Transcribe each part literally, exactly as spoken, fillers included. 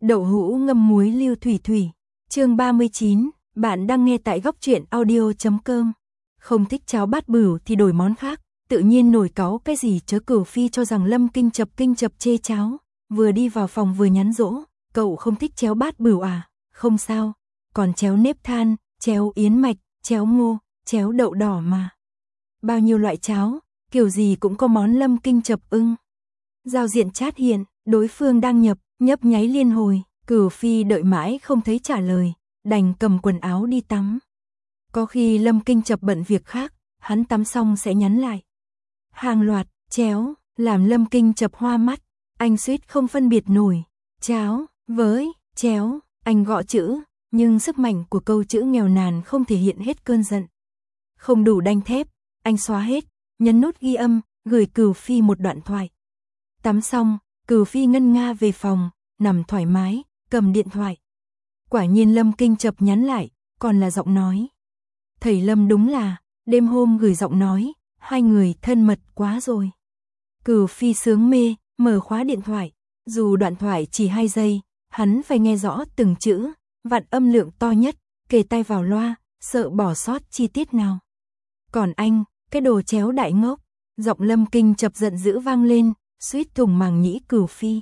Đậu hũ ngâm muối lưu thủy thủy. Chương ba mươi chín, bạn đang nghe tại góc truyện audio chấm com. Không thích cháo bát bửu thì đổi món khác, tự nhiên nổi cáu cái gì chớ. Cửu Phi cho rằng Lâm Kinh Chập kinh chập chê cháo, vừa đi vào phòng vừa nhắn dỗ, cậu không thích chéo bát bửu à? Không sao, còn chéo nếp than, chéo yến mạch, chéo ngô, chéo đậu đỏ mà. Bao nhiêu loại cháo, kiểu gì cũng có món Lâm Kinh Chập ưng. Giao diện chat hiện, đối phương đang nhập, nhấp nháy liên hồi, Cửu Phi đợi mãi không thấy trả lời, đành cầm quần áo đi tắm. Có khi Lâm Kinh Chập bận việc khác, hắn tắm xong sẽ nhắn lại. Hàng loạt, chéo, làm Lâm Kinh Chập hoa mắt, anh suýt không phân biệt nổi, cháo, với, chéo, anh gõ chữ, nhưng sức mạnh của câu chữ nghèo nàn không thể hiện hết cơn giận. Không đủ đanh thép, anh xóa hết, nhấn nút ghi âm, gửi Cửu Phi một đoạn thoại. Tắm xong, Cửu Phi ngân nga về phòng, nằm thoải mái, cầm điện thoại. Quả nhiên Lâm Kinh Chập nhắn lại, còn là giọng nói. Thầy Lâm đúng là, đêm hôm gửi giọng nói, hai người thân mật quá rồi. Cửu Phi sướng mê, mở khóa điện thoại, dù đoạn thoại chỉ hai giây, hắn phải nghe rõ từng chữ, vặn âm lượng to nhất, kề tai vào loa, sợ bỏ sót chi tiết nào. Còn anh, cái đồ chéo đại ngốc, giọng Lâm Kinh Chập giận dữ vang lên, suýt thủng màng nhĩ Cửu Phi.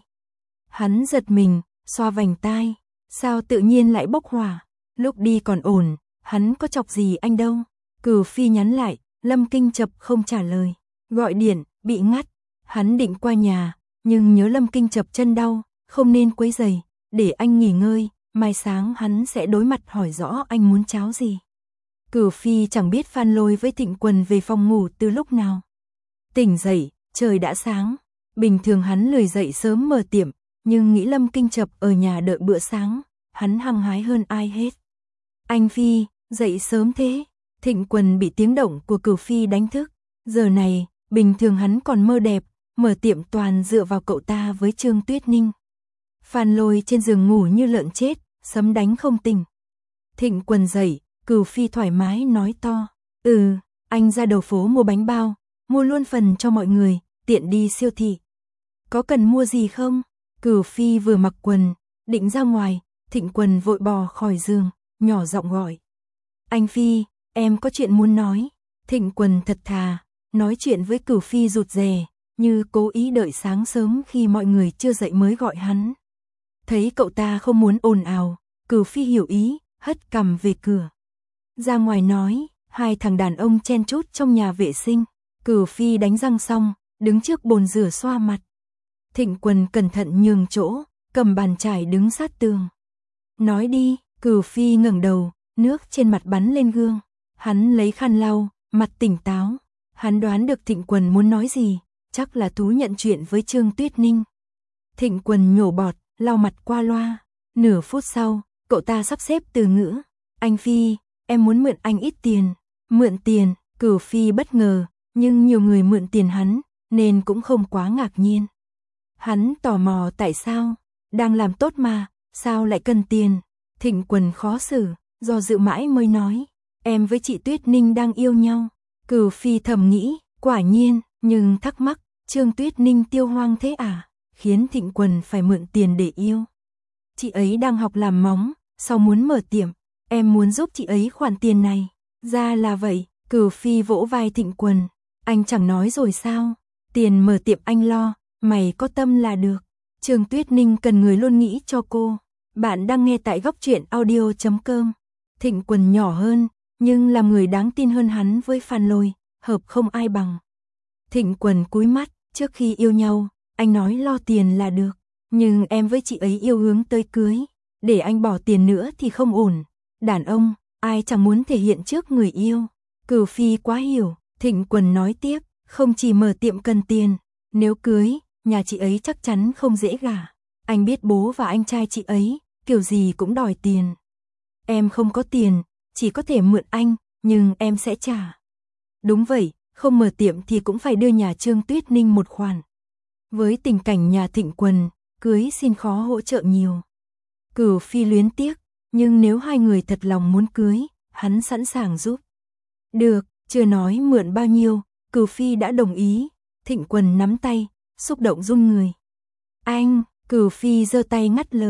Hắn giật mình, xoa vành tai, sao tự nhiên lại bốc hỏa, lúc đi còn ổn, hắn có chọc gì anh đâu. Cửu Phi nhắn lại, Lâm Kinh Chập không trả lời, gọi điện, bị ngắt, hắn định qua nhà, nhưng nhớ Lâm Kinh Chập chân đau, không nên quấy rầy, để anh nghỉ ngơi, mai sáng hắn sẽ đối mặt hỏi rõ anh muốn cháo gì. Cửu Phi chẳng biết Phan Lôi với Thịnh Quần về phòng ngủ từ lúc nào. Tỉnh dậy, trời đã sáng, bình thường hắn lười dậy sớm mở tiệm, nhưng nghĩ Lâm Kinh Chập ở nhà đợi bữa sáng, hắn hăng hái hơn ai hết. Anh Phi, dậy sớm thế. Thịnh Quần bị tiếng động của Cửu Phi đánh thức. Giờ này, bình thường hắn còn mơ đẹp, mở tiệm toàn dựa vào cậu ta với Trương Tuyết Ninh. Phan Lôi trên giường ngủ như lợn chết, sấm đánh không tỉnh. Thịnh Quần dậy, Cửu Phi thoải mái nói to. Ừ, anh ra đầu phố mua bánh bao, mua luôn phần cho mọi người, tiện đi siêu thị. Có cần mua gì không? Cửu Phi vừa mặc quần, định ra ngoài, Thịnh Quần vội bò khỏi giường, nhỏ giọng gọi. Anh Phi, em có chuyện muốn nói. Thịnh Quần thật thà, nói chuyện với Cửu Phi rụt rè, như cố ý đợi sáng sớm khi mọi người chưa dậy mới gọi hắn. Thấy cậu ta không muốn ồn ào, Cửu Phi hiểu ý, hất cằm về cửa. Ra ngoài nói, hai thằng đàn ông chen chúc trong nhà vệ sinh. Cửu Phi đánh răng xong, đứng trước bồn rửa xoa mặt. Thịnh Quần cẩn thận nhường chỗ, cầm bàn chải đứng sát tường. Nói đi. Cửu Phi ngẩng đầu, nước trên mặt bắn lên gương. Hắn lấy khăn lau, mặt tỉnh táo. Hắn đoán được Thịnh Quần muốn nói gì, chắc là thú nhận chuyện với Trương Tuyết Ninh. Thịnh Quần nhổ bọt, lau mặt qua loa. Nửa phút sau, cậu ta sắp xếp từ ngữ. Anh Phi, em muốn mượn anh ít tiền. Mượn tiền, Cửu Phi bất ngờ, nhưng nhiều người mượn tiền hắn, nên cũng không quá ngạc nhiên. Hắn tò mò tại sao, đang làm tốt mà, sao lại cần tiền. Thịnh Quần khó xử, do dự mãi mới nói, em với chị Tuyết Ninh đang yêu nhau. Cửu Phi thầm nghĩ, quả nhiên, nhưng thắc mắc, Trương Tuyết Ninh tiêu hoang thế à, khiến Thịnh Quần phải mượn tiền để yêu. Chị ấy đang học làm móng, sau muốn mở tiệm, em muốn giúp chị ấy khoản tiền này. Ra là vậy. Cửu Phi vỗ vai Thịnh Quần, anh chẳng nói rồi sao, tiền mở tiệm anh lo, mày có tâm là được. Trương Tuyết Ninh cần người luôn nghĩ cho cô. Bạn đang nghe tại góc truyện audio chấm com. Thịnh Quần nhỏ hơn, nhưng làm người đáng tin hơn hắn với Phan Lôi, hợp không ai bằng. Thịnh Quần cúi mắt, trước khi yêu nhau, anh nói lo tiền là được, nhưng em với chị ấy yêu hướng tới cưới, để anh bỏ tiền nữa thì không ổn. Đàn ông, ai chẳng muốn thể hiện trước người yêu. Cửu Phi quá hiểu, Thịnh Quần nói tiếp, không chỉ mở tiệm cần tiền, nếu cưới, nhà chị ấy chắc chắn không dễ gả. Anh biết bố và anh trai chị ấy, kiểu gì cũng đòi tiền. Em không có tiền, chỉ có thể mượn anh, nhưng em sẽ trả. Đúng vậy, không mở tiệm thì cũng phải đưa nhà Trương Tuyết Ninh một khoản. Với tình cảnh nhà Thịnh Quần, cưới xin khó hỗ trợ nhiều. Cửu Phi luyến tiếc, nhưng nếu hai người thật lòng muốn cưới, hắn sẵn sàng giúp. Được, chưa nói mượn bao nhiêu, Cửu Phi đã đồng ý. Thịnh Quần nắm tay, xúc động run người. Anh, Cửu Phi giơ tay ngắt lời.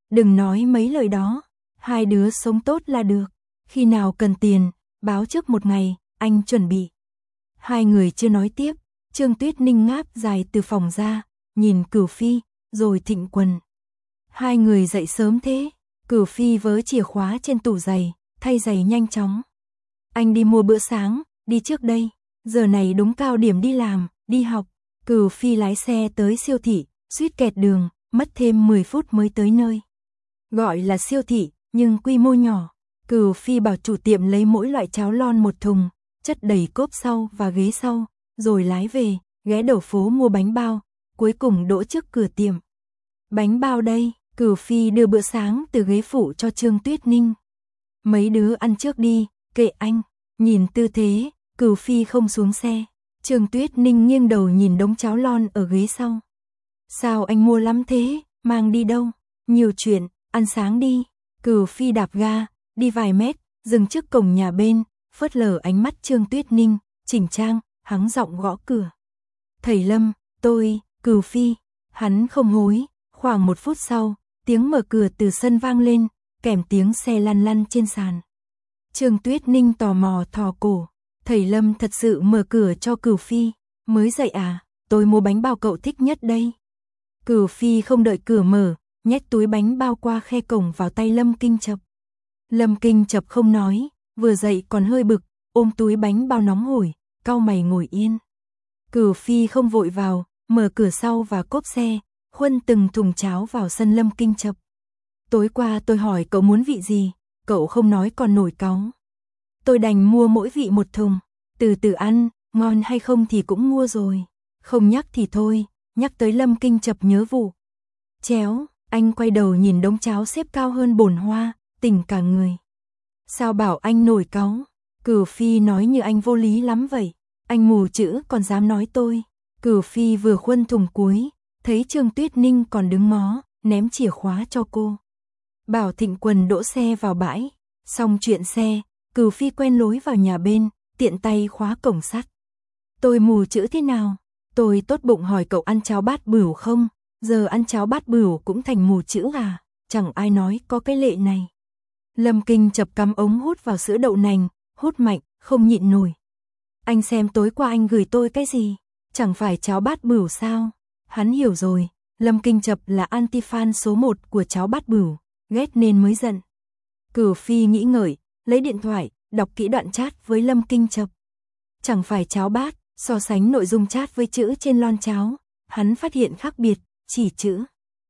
đừng nói mấy lời đó, hai đứa sống tốt là được, khi nào cần tiền, báo trước một ngày, anh chuẩn bị. Hai người chưa nói tiếp, Trương Tuyết Ninh ngáp dài từ phòng ra, nhìn Cửu Phi, rồi Thịnh Quần. Hai người dậy sớm thế, Cửu Phi vớ chìa khóa trên tủ giày, thay giày nhanh chóng. Anh đi mua bữa sáng, đi trước đây, giờ này đúng cao điểm đi làm, đi học. Cửu Phi lái xe tới siêu thị, suýt kẹt đường, mất thêm mười phút mới tới nơi. Gọi là siêu thị, nhưng quy mô nhỏ. Cửu Phi bảo chủ tiệm lấy mỗi loại cháo lon một thùng, chất đầy cốp sau và ghế sau, rồi lái về, ghé đầu phố mua bánh bao, cuối cùng đỗ trước cửa tiệm. Bánh bao đây, Cửu Phi đưa bữa sáng từ ghế phụ cho Trương Tuyết Ninh. Mấy đứa ăn trước đi, kệ anh. Nhìn tư thế, Cửu Phi không xuống xe. Trương Tuyết Ninh nghiêng đầu nhìn đống cháo lon ở ghế sau. Sao anh mua lắm thế, mang đi đâu? Nhiều chuyện, ăn sáng đi. Cửu Phi đạp ga, đi vài mét, dừng trước cổng nhà bên, phớt lờ ánh mắt Trương Tuyết Ninh, chỉnh trang, hắng giọng gõ cửa. Thầy Lâm, tôi, Cửu Phi. Hắn không hối, khoảng một phút sau, tiếng mở cửa từ sân vang lên, kèm tiếng xe lăn lăn trên sàn. Trương Tuyết Ninh tò mò thò cổ. Thầy Lâm thật sự mở cửa cho Cửu Phi. Mới dậy à, tôi mua bánh bao cậu thích nhất đây. Cửu Phi không đợi cửa mở, nhét túi bánh bao qua khe cổng vào tay Lâm Kinh Chập. Lâm Kinh Chập không nói, vừa dậy còn hơi bực, ôm túi bánh bao nóng hổi, cau mày ngồi yên. Cửu Phi không vội vào, mở cửa sau và cốp xe, khuân từng thùng cháo vào sân Lâm Kinh Chập. Tối qua tôi hỏi cậu muốn vị gì, cậu không nói còn nổi cáu. Tôi đành mua mỗi vị một thùng, từ từ ăn, ngon hay không thì cũng mua rồi. Không nhắc thì thôi, nhắc tới Lâm Kinh Chập nhớ vụ. Chéo, anh quay đầu nhìn đống cháo xếp cao hơn bồn hoa, tỉnh cả người. Sao bảo anh nổi cáu? Cửu Phi nói như anh vô lý lắm vậy. Anh mù chữ còn dám nói tôi. Cửu Phi vừa khuân thùng cuối, thấy Trương Tuyết Ninh còn đứng ngó, ném chìa khóa cho cô. Bảo Thịnh Quần đỗ xe vào bãi, xong chuyện xe, Cửu Phi quen lối vào nhà bên, tiện tay khóa cổng sắt. Tôi mù chữ thế nào? Tôi tốt bụng hỏi cậu ăn cháo bát bửu không? Giờ ăn cháo bát bửu cũng thành mù chữ à? Chẳng ai nói có cái lệ này. Lâm Kinh Chập cắm ống hút vào sữa đậu nành, hút mạnh, không nhịn nổi. Anh xem tối qua anh gửi tôi cái gì? Chẳng phải cháo bát bửu sao? Hắn hiểu rồi, Lâm Kinh Chập là anti-fan số một của cháo bát bửu, ghét nên mới giận. Cửu Phi nghĩ ngợi, lấy điện thoại, đọc kỹ đoạn chat với Lâm Kinh Chập. Chẳng phải cháo bát, so sánh nội dung chat với chữ trên lon cháo, hắn phát hiện khác biệt, chỉ chữ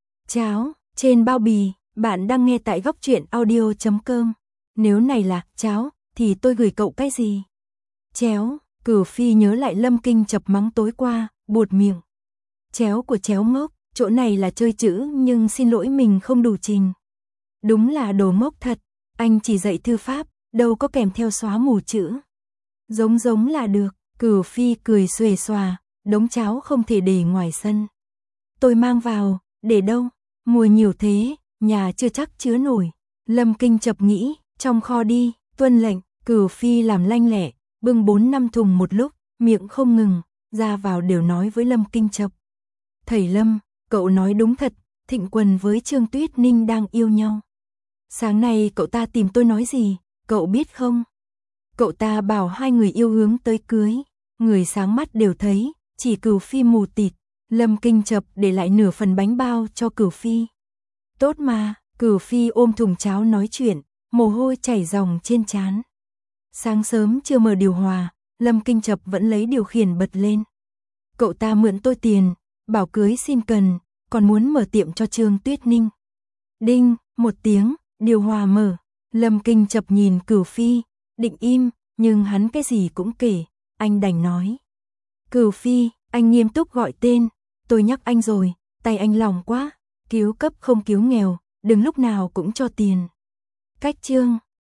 cháo trên bao bì. Bạn đang nghe tại góc truyện audio chấm com. Nếu này là cháo, thì tôi gửi cậu cái gì? Chéo, Cửu Phi nhớ lại Lâm Kinh Chập mắng tối qua, buột miệng. Chéo của chéo ngốc, chỗ này là chơi chữ nhưng xin lỗi mình không đủ trình. Đúng là đồ ngốc thật, anh chỉ dạy thư pháp, đâu có kèm theo xóa mù chữ. Giống giống là được, Cửu Phi cười xuề xòa, đống cháo không thể để ngoài sân. Tôi mang vào, để đâu? Mua nhiều thế, nhà chưa chắc chứa nổi. Lâm Kinh Chập nghĩ, trong kho đi, tuân lệnh. Cửu Phi làm lanh lẹ, bưng bốn năm thùng một lúc, miệng không ngừng, ra vào đều nói với Lâm Kinh Chập. Thầy Lâm, cậu nói đúng thật, Thịnh Quần với Trương Tuyết Ninh đang yêu nhau. Sáng nay cậu ta tìm tôi nói gì, cậu biết không? Cậu ta bảo hai người yêu hướng tới cưới, người sáng mắt đều thấy, chỉ Cửu Phi mù tịt. Lâm Kinh Chập để lại nửa phần bánh bao cho Cửu Phi. Tốt mà, Cửu Phi ôm thùng cháo nói chuyện, mồ hôi chảy ròng trên trán. Sáng sớm chưa mở điều hòa, Lâm Kinh Chập vẫn lấy điều khiển bật lên. Cậu ta mượn tôi tiền, bảo cưới xin cần, còn muốn mở tiệm cho Trương Tuyết Ninh. Đinh, một tiếng, điều hòa mở. Lâm Kinh Chập nhìn Cửu Phi, định im, nhưng hắn cái gì cũng kể, anh đành nói. Cửu Phi, anh nghiêm túc gọi tên, tôi nhắc anh rồi, tay anh lòng quá, cứu cấp không cứu nghèo, đừng lúc nào cũng cho tiền. Cách chương